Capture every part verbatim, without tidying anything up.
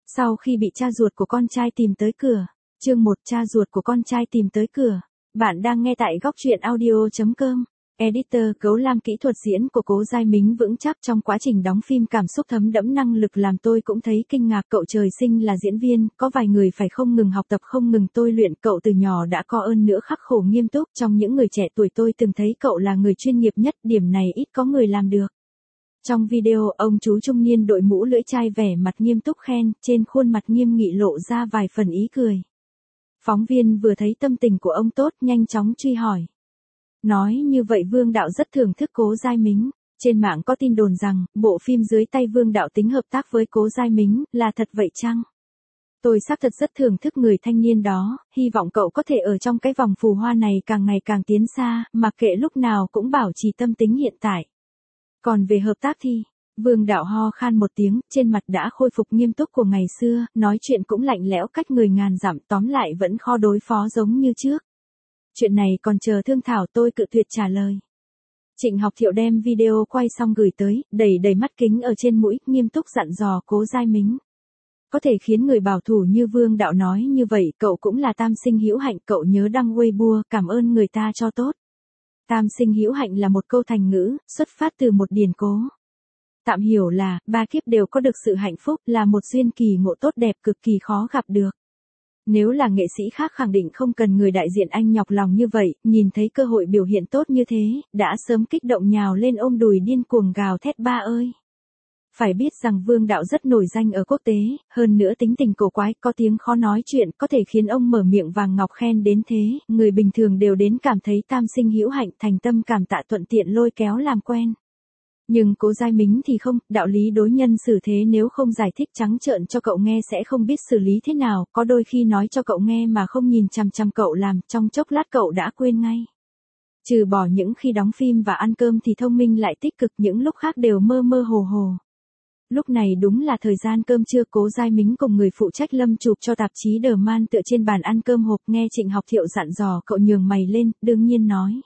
Sau khi bị cha ruột của con trai tìm tới cửa. Chương một, cha ruột của con trai tìm tới cửa. Bạn đang nghe tại góc truyện audio chấm com. Editor Cấu Lam. Kỹ thuật diễn của Cố Giai Mính vững chắc trong quá trình đóng phim, cảm xúc thấm đẫm, năng lực làm tôi cũng thấy kinh ngạc. Cậu trời sinh là diễn viên, có vài người phải không ngừng học tập, không ngừng tôi luyện. Cậu từ nhỏ đã có ơn nữa khắc khổ nghiêm túc. Trong những người trẻ tuổi tôi từng thấy cậu là người chuyên nghiệp nhất, điểm này ít có người làm được. Trong video, ông chú trung niên đội mũ lưỡi chai vẻ mặt nghiêm túc khen, trên khuôn mặt nghiêm nghị lộ ra vài phần ý cười. Phóng viên vừa thấy tâm tình của ông tốt, nhanh chóng truy hỏi. Nói như vậy Vương Đạo rất thưởng thức Cố Giai Mính. Trên mạng có tin đồn rằng, bộ phim dưới tay Vương Đạo tính hợp tác với Cố Giai Mính, là thật vậy chăng? Tôi xác thật rất thưởng thức người thanh niên đó, hy vọng cậu có thể ở trong cái vòng phù hoa này càng ngày càng tiến xa, mặc kệ lúc nào cũng bảo trì tâm tính hiện tại. Còn về hợp tác thì, Vương Đạo ho khan một tiếng, trên mặt đã khôi phục nghiêm túc của ngày xưa, nói chuyện cũng lạnh lẽo cách người ngàn dặm, tóm lại vẫn khó đối phó giống như trước. Chuyện này còn chờ thương thảo, tôi cự tuyệt trả lời. Trịnh Học Thiệu đem video quay xong gửi tới, đầy đầy mắt kính ở trên mũi, nghiêm túc dặn dò Cố Giai Mính. Có thể khiến người bảo thủ như Vương Đạo nói như vậy, cậu cũng là tam sinh hữu hạnh, cậu nhớ đăng Weibo, cảm ơn người ta cho tốt. Tam sinh hữu hạnh là một câu thành ngữ, xuất phát từ một điển cố. Tạm hiểu là, ba kiếp đều có được sự hạnh phúc, là một duyên kỳ ngộ tốt đẹp cực kỳ khó gặp được. Nếu là nghệ sĩ khác khẳng định không cần người đại diện anh nhọc lòng như vậy, nhìn thấy cơ hội biểu hiện tốt như thế, đã sớm kích động nhào lên ôm đùi điên cuồng gào thét ba ơi. Phải biết rằng Vương Đạo rất nổi danh ở quốc tế, hơn nữa tính tình cổ quái, có tiếng khó nói chuyện, có thể khiến ông mở miệng vàng ngọc khen đến thế, người bình thường đều đến cảm thấy tam sinh hữu hạnh, thành tâm cảm tạ, thuận tiện lôi kéo làm quen. Nhưng Cố Giai Mính thì không, đạo lý đối nhân xử thế nếu không giải thích trắng trợn cho cậu nghe sẽ không biết xử lý thế nào, có đôi khi nói cho cậu nghe mà không nhìn chằm chằm cậu làm, trong chốc lát cậu đã quên ngay. Trừ bỏ những khi đóng phim và ăn cơm thì thông minh lại tích cực, những lúc khác đều mơ mơ hồ hồ. Lúc này đúng là thời gian cơm trưa, Cố Giai Mính cùng người phụ trách lâm chụp cho tạp chí The Man tựa trên bàn ăn cơm hộp, nghe Trịnh Học Thiệu dặn dò, cậu nhường mày lên, đương nhiên nói.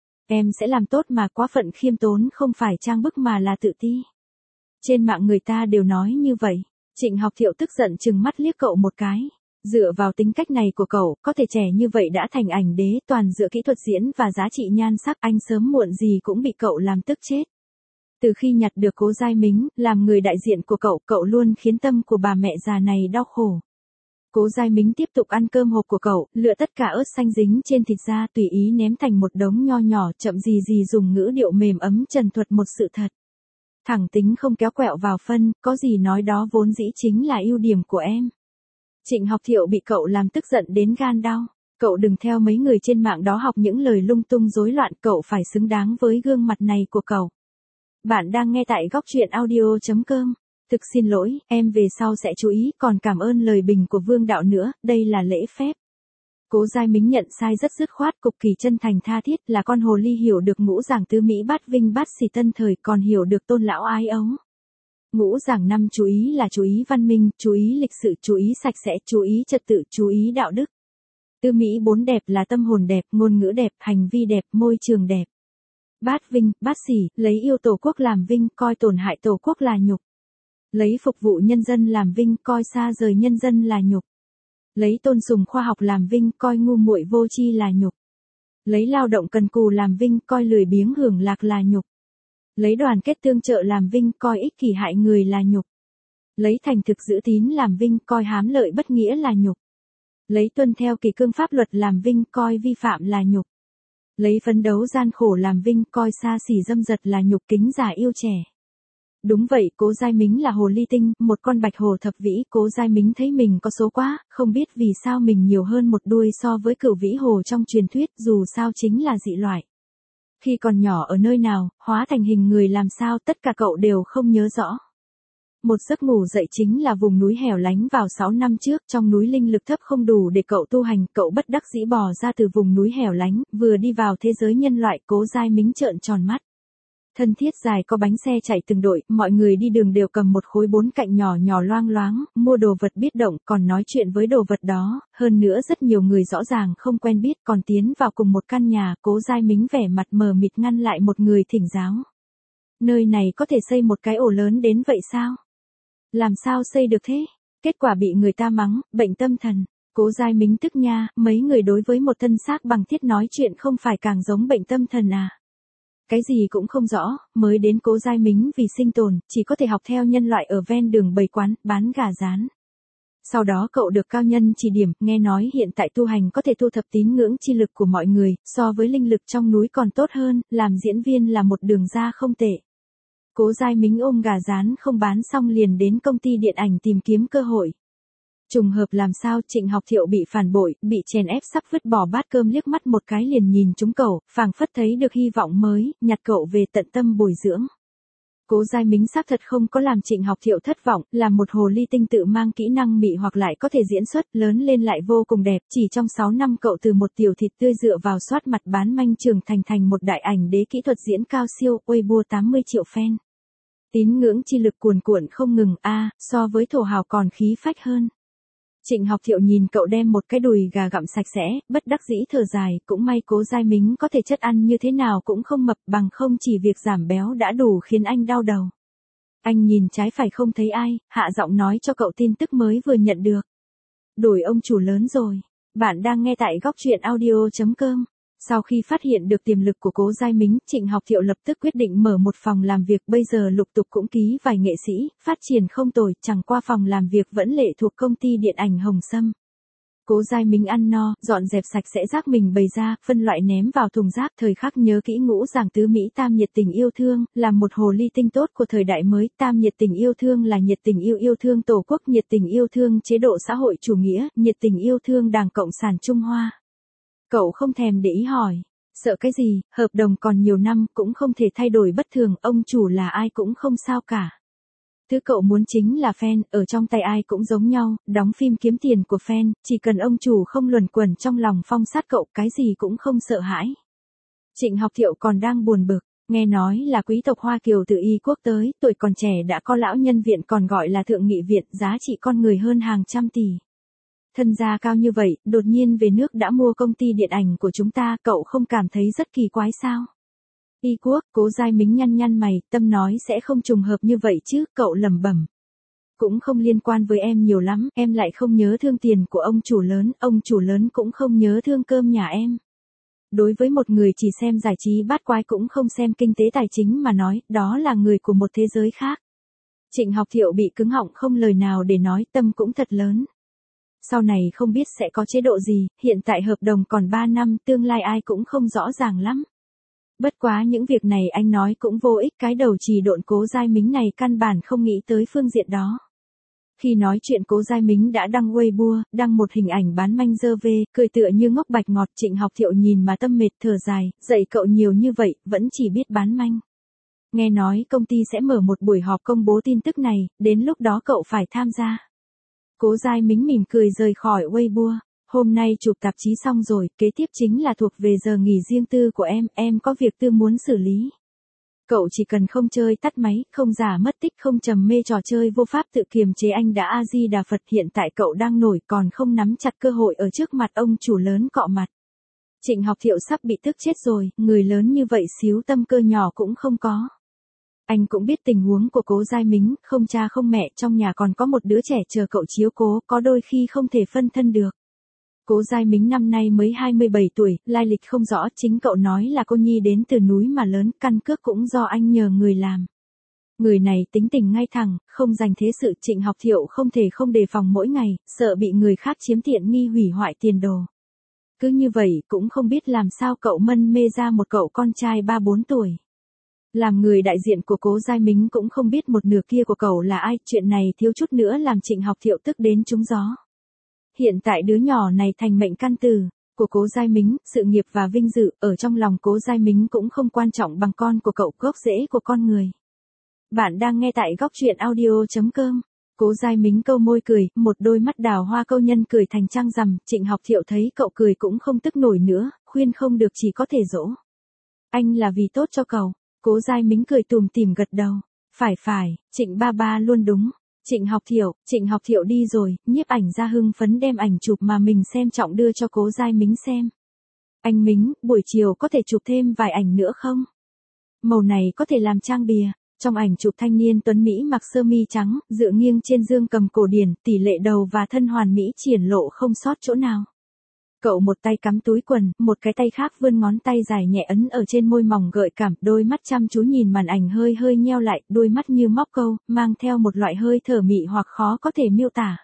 Em sẽ làm tốt mà, quá phận khiêm tốn không phải trang bức mà là tự ti. Trên mạng người ta đều nói như vậy. Trịnh Học Thiệu tức giận trừng mắt liếc cậu một cái. Dựa vào tính cách này của cậu, có thể trẻ như vậy đã thành ảnh đế, toàn dựa kỹ thuật diễn và giá trị nhan sắc, anh sớm muộn gì cũng bị cậu làm tức chết. Từ khi nhặt được Cố Giai Mính, làm người đại diện của cậu, cậu luôn khiến tâm của bà mẹ già này đau khổ. Cố Giai Mính tiếp tục ăn cơm hộp của cậu, lựa tất cả ớt xanh dính trên thịt ra, tùy ý ném thành một đống nho nhỏ, chậm gì gì dùng ngữ điệu mềm ấm trần thuật một sự thật. Thẳng tính không kéo quẹo vào phân, có gì nói đó, vốn dĩ chính là ưu điểm của em. Trịnh Học Thiệu bị cậu làm tức giận đến gan đau. Cậu đừng theo mấy người trên mạng đó học những lời lung tung rối loạn, cậu phải xứng đáng với gương mặt này của cậu. Bạn đang nghe tại góc truyện audio chấm com. Thực xin lỗi, em về sau sẽ chú ý, còn cảm ơn lời bình của Vương Đạo nữa, đây là lễ phép. Cố Giai Mính nhận sai rất dứt khoát, cực kỳ chân thành tha thiết, là con hồ ly hiểu được ngũ giảng tứ mỹ bát vinh bát xỉ tân thời, còn hiểu được tôn lão ái ấu. Ngũ giảng năm chú ý là chú ý văn minh, chú ý lịch sự, chú ý sạch sẽ, chú ý trật tự, chú ý đạo đức. Tứ mỹ bốn đẹp là tâm hồn đẹp, ngôn ngữ đẹp, hành vi đẹp, môi trường đẹp. Bát vinh, bát xỉ, lấy yêu tổ quốc làm vinh, coi tổn hại tổ quốc là nhục. Lấy phục vụ nhân dân làm vinh, coi xa rời nhân dân là nhục. Lấy tôn sùng khoa học làm vinh, coi ngu muội vô tri là nhục. Lấy lao động cần cù làm vinh, coi lười biếng hưởng lạc là nhục. Lấy đoàn kết tương trợ làm vinh, coi ích kỷ hại người là nhục. Lấy thành thực giữ tín làm vinh, coi hám lợi bất nghĩa là nhục. Lấy tuân theo kỷ cương pháp luật làm vinh, coi vi phạm là nhục. Lấy phấn đấu gian khổ làm vinh, coi xa xỉ dâm dật là nhục, kính già yêu trẻ. Đúng vậy, Cố Giai Mính là hồ ly tinh, một con bạch hồ thập vĩ. Cố Giai Mính thấy mình có số quá, không biết vì sao mình nhiều hơn một đuôi so với cửu vĩ hồ trong truyền thuyết, dù sao chính là dị loại. Khi còn nhỏ ở nơi nào, hóa thành hình người làm sao, tất cả cậu đều không nhớ rõ. Một giấc ngủ dậy chính là vùng núi hẻo lánh vào sáu năm trước, trong núi linh lực thấp không đủ để cậu tu hành, cậu bất đắc dĩ bò ra từ vùng núi hẻo lánh, vừa đi vào thế giới nhân loại. Cố Giai Mính trợn tròn mắt. Thân thiết dài có bánh xe chạy từng đội, mọi người đi đường đều cầm một khối bốn cạnh nhỏ nhỏ loang loáng, mua đồ vật biết động, còn nói chuyện với đồ vật đó, hơn nữa rất nhiều người rõ ràng không quen biết, còn tiến vào cùng một căn nhà. Cố Giai Mính vẻ mặt mờ mịt ngăn lại một người thỉnh giáo. Nơi này có thể xây một cái ổ lớn đến vậy sao? Làm sao xây được thế? Kết quả bị người ta mắng, bệnh tâm thần. Cố Giai Mính tức nha, mấy người đối với một thân xác bằng thiết nói chuyện không phải càng giống bệnh tâm thần à. Cái gì cũng không rõ, mới đến Cố Giai Mính vì sinh tồn, chỉ có thể học theo nhân loại ở ven đường bày quán, bán gà rán. Sau đó cậu được cao nhân chỉ điểm, nghe nói hiện tại tu hành có thể thu thập tín ngưỡng chi lực của mọi người, so với linh lực trong núi còn tốt hơn, làm diễn viên là một đường ra không tệ. Cố Giai Mính ôm gà rán không bán xong liền đến công ty điện ảnh tìm kiếm cơ hội. Trùng hợp làm sao Trịnh Học Thiệu bị phản bội, bị chèn ép sắp vứt bỏ bát cơm liếc mắt một cái liền nhìn trúng cậu, phảng phất thấy được hy vọng mới, nhặt cậu về tận tâm bồi dưỡng. Cố Giai Mính xác thật không có làm Trịnh Học Thiệu thất vọng, là một hồ ly tinh tự mang kỹ năng mị hoặc lại có thể diễn xuất, lớn lên lại vô cùng đẹp, chỉ trong sáu năm cậu từ một tiểu thịt tươi dựa vào soát mặt bán manh trưởng thành thành một đại ảnh đế kỹ thuật diễn cao siêu, Weibo tám mươi triệu fan. Tín ngưỡng chi lực cuồn cuộn không ngừng, a, so với thổ hào còn khí phách hơn. Trịnh Học Thiệu nhìn cậu đem một cái đùi gà gặm sạch sẽ, bất đắc dĩ thở dài, cũng may Cố Giai Mính có thể chất ăn như thế nào cũng không mập, bằng không chỉ việc giảm béo đã đủ khiến anh đau đầu. Anh nhìn trái phải không thấy ai, hạ giọng nói cho cậu tin tức mới vừa nhận được. Đổi ông chủ lớn rồi. Bạn đang nghe tại góc truyện audio chấm com. Sau khi phát hiện được tiềm lực của Cố Giai Mính, Trịnh Học Thiệu lập tức quyết định mở một phòng làm việc, bây giờ lục tục cũng ký vài nghệ sĩ, phát triển không tồi, chẳng qua phòng làm việc vẫn lệ thuộc công ty điện ảnh Hồng Sâm. Cố Giai Mính ăn no, dọn dẹp sạch sẽ rác mình bày ra, phân loại ném vào thùng rác, thời khắc nhớ kỹ ngũ giảng tứ Mỹ tam nhiệt tình yêu thương, là một hồ ly tinh tốt của thời đại mới, tam nhiệt tình yêu thương là nhiệt tình yêu yêu thương Tổ quốc, nhiệt tình yêu thương chế độ xã hội chủ nghĩa, nhiệt tình yêu thương Đảng Cộng sản Trung Hoa. Cậu không thèm để ý hỏi, sợ cái gì, hợp đồng còn nhiều năm cũng không thể thay đổi bất thường, ông chủ là ai cũng không sao cả. Thứ cậu muốn chính là fan, ở trong tay ai cũng giống nhau, đóng phim kiếm tiền của fan, chỉ cần ông chủ không luẩn quẩn trong lòng phong sát cậu, cái gì cũng không sợ hãi. Trịnh Học Thiệu còn đang buồn bực, nghe nói là quý tộc Hoa Kiều từ Y quốc tới, tuổi còn trẻ đã có lão nhân viện còn gọi là thượng nghị viện, giá trị con người hơn hàng trăm tỷ. Thân gia cao như vậy, đột nhiên về nước đã mua công ty điện ảnh của chúng ta, cậu không cảm thấy rất kỳ quái sao? Y quốc, Cố Giai Mính nhăn nhăn mày, tâm nói sẽ không trùng hợp như vậy chứ, cậu lẩm bẩm. Cũng không liên quan với em nhiều lắm, em lại không nhớ thương tiền của ông chủ lớn, ông chủ lớn cũng không nhớ thương cơm nhà em. Đối với một người chỉ xem giải trí bát quái cũng không xem kinh tế tài chính mà nói, đó là người của một thế giới khác. Trịnh Học Thiệu bị cứng họng không lời nào để nói, tâm cũng thật lớn. Sau này không biết sẽ có chế độ gì, hiện tại hợp đồng còn ba năm, tương lai ai cũng không rõ ràng lắm. Bất quá những việc này anh nói cũng vô ích, cái đầu trì độn Cố Giai Mính này căn bản không nghĩ tới phương diện đó. Khi nói chuyện Cố Giai Mính đã đăng Weibo, đăng một hình ảnh bán manh dơ vê, cười tựa như ngốc bạch ngọt. Trịnh Học Thiệu nhìn mà tâm mệt thở dài, dạy cậu nhiều như vậy, vẫn chỉ biết bán manh. Nghe nói công ty sẽ mở một buổi họp công bố tin tức này, đến lúc đó cậu phải tham gia. Cố Giai Mính mỉm cười rời khỏi Weibo. Hôm nay chụp tạp chí xong rồi, kế tiếp chính là thuộc về giờ nghỉ riêng tư của em, em có việc tư muốn xử lý. Cậu chỉ cần không chơi tắt máy, không giả mất tích, không trầm mê trò chơi vô pháp tự kiềm chế, anh đã A-di-đà Phật, hiện tại cậu đang nổi còn không nắm chặt cơ hội ở trước mặt ông chủ lớn cọ mặt. Trịnh Học Thiệu sắp bị tức chết rồi, người lớn như vậy xíu tâm cơ nhỏ cũng không có. Anh cũng biết tình huống của Cố Giai Mính, không cha không mẹ, trong nhà còn có một đứa trẻ chờ cậu chiếu cố, có đôi khi không thể phân thân được. Cố Giai Mính năm nay mới hai mươi bảy tuổi, lai lịch không rõ, chính cậu nói là cô nhi đến từ núi mà lớn, căn cước cũng do anh nhờ người làm. Người này tính tình ngay thẳng, không dành thế sự. Trịnh Học Thiệu không thể không đề phòng mỗi ngày, sợ bị người khác chiếm tiện nghi hủy hoại tiền đồ. Cứ như vậy cũng không biết làm sao cậu mân mê ra một cậu con trai ba bốn tuổi. Làm người đại diện của Cố Giai Mính cũng không biết một nửa kia của cậu là ai, chuyện này thiếu chút nữa làm Trịnh Học Thiệu tức đến trúng gió. Hiện tại đứa nhỏ này thành mệnh căn tử của Cố Giai Mính, sự nghiệp và vinh dự, ở trong lòng Cố Giai Mính cũng không quan trọng bằng con của cậu, gốc rễ của con người. Bạn đang nghe tại góc truyện audio chấm com. Cố Giai Mính câu môi cười, một đôi mắt đào hoa câu nhân cười thành trăng rằm. Trịnh Học Thiệu thấy cậu cười cũng không tức nổi nữa, khuyên không được chỉ có thể dỗ. Anh là vì tốt cho cậu. Cố Giai Mính cười tùm tìm gật đầu. Phải phải, Trịnh ba ba luôn đúng. Trịnh Học Thiệu, Trịnh Học Thiệu đi rồi, nhiếp ảnh ra hưng phấn đem ảnh chụp mà mình xem trọng đưa cho Cố Giai Mính xem. Anh Mính, buổi chiều có thể chụp thêm vài ảnh nữa không? Màu này có thể làm trang bìa. Trong ảnh chụp thanh niên tuấn Mỹ mặc sơ mi trắng, dựa nghiêng trên dương cầm cổ điển, tỷ lệ đầu và thân hoàn mỹ triển lộ không sót chỗ nào. Cậu một tay cắm túi quần, một cái tay khác vươn ngón tay dài nhẹ ấn ở trên môi mỏng gợi cảm, đôi mắt chăm chú nhìn màn ảnh hơi hơi nheo lại, đôi mắt như móc câu, mang theo một loại hơi thở mị hoặc khó có thể miêu tả.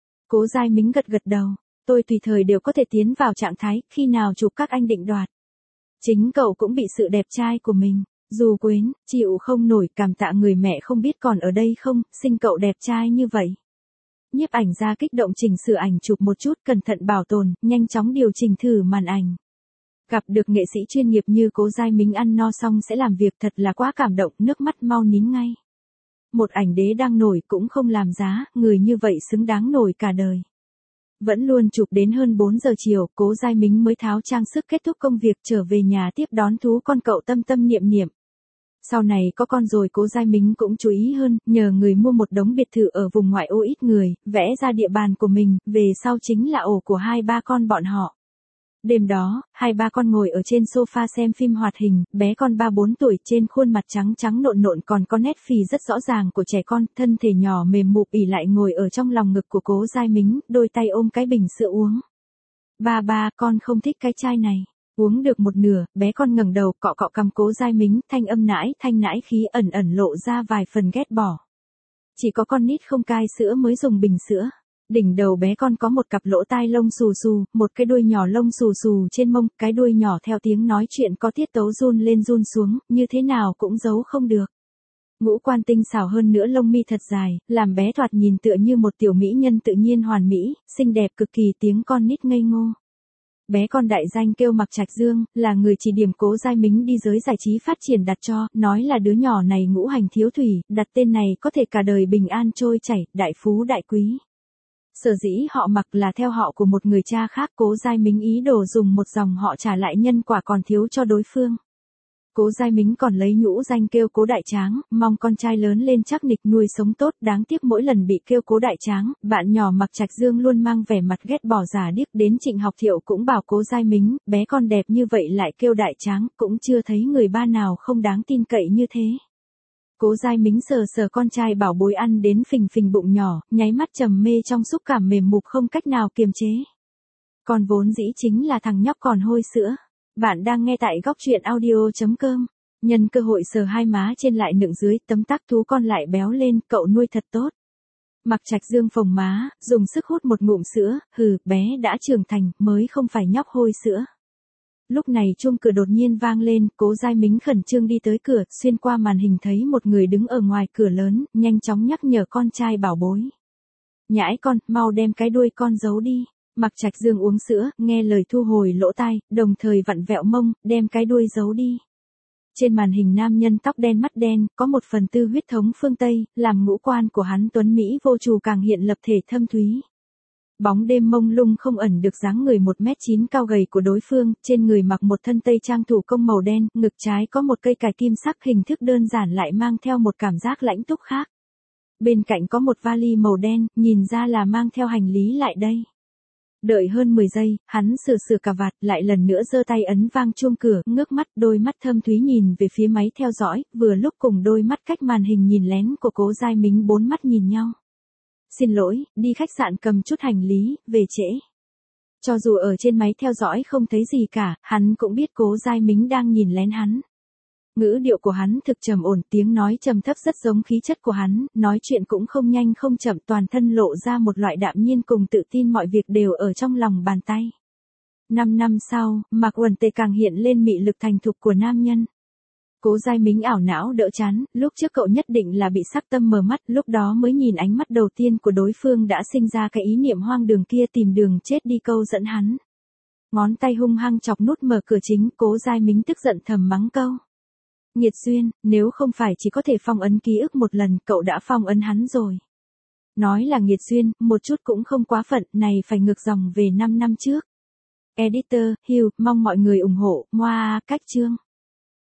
Cố Giai Mính gật gật đầu, tôi tùy thời đều có thể tiến vào trạng thái, khi nào chụp các anh định đoạt. Chính cậu cũng bị sự đẹp trai của mình, dù quến, chịu không nổi, cảm tạ người mẹ không biết còn ở đây không, sinh cậu đẹp trai như vậy. Nhiếp ảnh gia kích động chỉnh sửa ảnh chụp một chút, cẩn thận bảo tồn, nhanh chóng điều chỉnh thử màn ảnh. Gặp được nghệ sĩ chuyên nghiệp như Cố Giai Mính ăn no xong sẽ làm việc thật là quá cảm động, nước mắt mau nín ngay. Một ảnh đế đang nổi cũng không làm giá, người như vậy xứng đáng nổi cả đời. Vẫn luôn chụp đến hơn bốn giờ chiều, Cố Giai Mính mới tháo trang sức kết thúc công việc trở về nhà tiếp đón thú con cậu Tâm Tâm Niệm Niệm. Sau này có con rồi Cố Giai Mính cũng chú ý hơn, nhờ người mua một đống biệt thự ở vùng ngoại ô ít người, vẽ ra địa bàn của mình, về sau chính là ổ của hai ba con bọn họ. Đêm đó, hai ba con ngồi ở trên sofa xem phim hoạt hình, bé con ba bốn tuổi trên khuôn mặt trắng trắng nộn nộn còn có nét phì rất rõ ràng của trẻ con, thân thể nhỏ mềm mụp ỉ lại ngồi ở trong lòng ngực của Cố Giai Mính, đôi tay ôm cái bình sữa uống. Ba ba, con không thích cái chai này. Uống được một nửa, bé con ngẩng đầu cọ cọ cằm Cố Giai Mính, thanh âm nãi thanh nãi khí ẩn ẩn lộ ra vài phần ghét bỏ. Chỉ có con nít không cai sữa mới dùng bình sữa. Đỉnh đầu bé con có một cặp lỗ tai lông xù xù, một cái đuôi nhỏ lông xù xù trên mông, cái đuôi nhỏ theo tiếng nói chuyện có tiết tấu run lên run xuống, như thế nào cũng giấu không được. Ngũ quan tinh xảo hơn nữa, lông mi thật dài, làm bé thoạt nhìn tựa như một tiểu mỹ nhân tự nhiên hoàn mỹ, xinh đẹp cực kỳ, tiếng con nít ngây ngô. Bé con đại danh kêu Mạc Trạch Dương, là người chỉ điểm Cố Giai Mính đi giới giải trí phát triển đặt cho, nói là đứa nhỏ này ngũ hành thiếu thủy, đặt tên này có thể cả đời bình an trôi chảy, đại phú đại quý. Sở dĩ họ Mạc là theo họ của một người cha khác, Cố Giai Mính ý đồ dùng một dòng họ trả lại nhân quả còn thiếu cho đối phương. Cố Giai Mính còn lấy nhũ danh kêu Cố Đại Tráng, mong con trai lớn lên chắc nịch nuôi sống tốt, đáng tiếc mỗi lần bị kêu Cố Đại Tráng, bạn nhỏ Mạc Trạch Dương luôn mang vẻ mặt ghét bỏ giả điếc, đến Trịnh Học Thiệu cũng bảo Cố Giai Mính, bé con đẹp như vậy lại kêu Đại Tráng, cũng chưa thấy người ba nào không đáng tin cậy như thế. Cố Giai Mính sờ sờ con trai bảo bối ăn đến phình phình bụng nhỏ, nháy mắt trầm mê trong xúc cảm mềm mục không cách nào kiềm chế. Còn vốn dĩ chính là thằng nhóc còn hôi sữa. Bạn đang nghe tại góc truyện audio chấm com. Nhân cơ hội sờ hai má trên lại nựng dưới, tấm tắc thú con lại béo lên, cậu nuôi thật tốt. Mạc Trạch Dương phồng má, dùng sức hút một ngụm sữa, hừ, bé đã trưởng thành, mới không phải nhóc hôi sữa. Lúc này chuông cửa đột nhiên vang lên, Cố Giai Mính khẩn trương đi tới cửa, xuyên qua màn hình thấy một người đứng ở ngoài cửa lớn, nhanh chóng nhắc nhở con trai bảo bối. Nhãi con, mau đem cái đuôi con giấu đi. Mạc Trạch Dương uống sữa, nghe lời thu hồi lỗ tai, đồng thời vặn vẹo mông, đem cái đuôi giấu đi. Trên màn hình nam nhân tóc đen mắt đen, có một phần tư huyết thống phương Tây, làm ngũ quan của hắn tuấn Mỹ vô trù càng hiện lập thể thâm thúy. Bóng đêm mông lung không ẩn được dáng người một mét chín cao gầy của đối phương, trên người mặc một thân tây trang thủ công màu đen, ngực trái có một cây cài kim sắc hình thức đơn giản lại mang theo một cảm giác lãnh túc khác. Bên cạnh có một vali màu đen, nhìn ra là mang theo hành lý lại đây. Đợi hơn mười giây, hắn sửa sửa cà vạt, lại lần nữa giơ tay ấn vang chuông cửa, ngước mắt, đôi mắt thâm thúy nhìn về phía máy theo dõi, vừa lúc cùng đôi mắt cách màn hình nhìn lén của Cố Giai Mính bốn mắt nhìn nhau. Xin lỗi, đi khách sạn cầm chút hành lý, về trễ. Cho dù ở trên máy theo dõi không thấy gì cả, hắn cũng biết Cố Giai Mính đang nhìn lén hắn. Ngữ điệu của hắn thực trầm ổn, tiếng nói trầm thấp rất giống khí chất của hắn, nói chuyện cũng không nhanh không chậm, toàn thân lộ ra một loại đạm nhiên cùng tự tin, mọi việc đều ở trong lòng bàn tay. Năm năm sau, Mạc Uẩn Tề càng hiện lên mị lực thành thục của nam nhân. Cố Giai Mính ảo não đỡ chán, lúc trước cậu nhất định là bị sắc tâm mờ mắt, lúc đó mới nhìn ánh mắt đầu tiên của đối phương đã sinh ra cái ý niệm hoang đường kia, tìm đường chết đi câu dẫn hắn. Ngón tay hung hăng chọc nút mở cửa chính, Cố Giai Mính tức giận thầm mắng câu. Nghiệt duyên, nếu không phải chỉ có thể phong ấn ký ức một lần, cậu đã phong ấn hắn rồi. Nói là nghiệt duyên, một chút cũng không quá phận, này phải ngược dòng về năm năm trước. Editor, Hugh, mong mọi người ủng hộ, Moa, cách chương.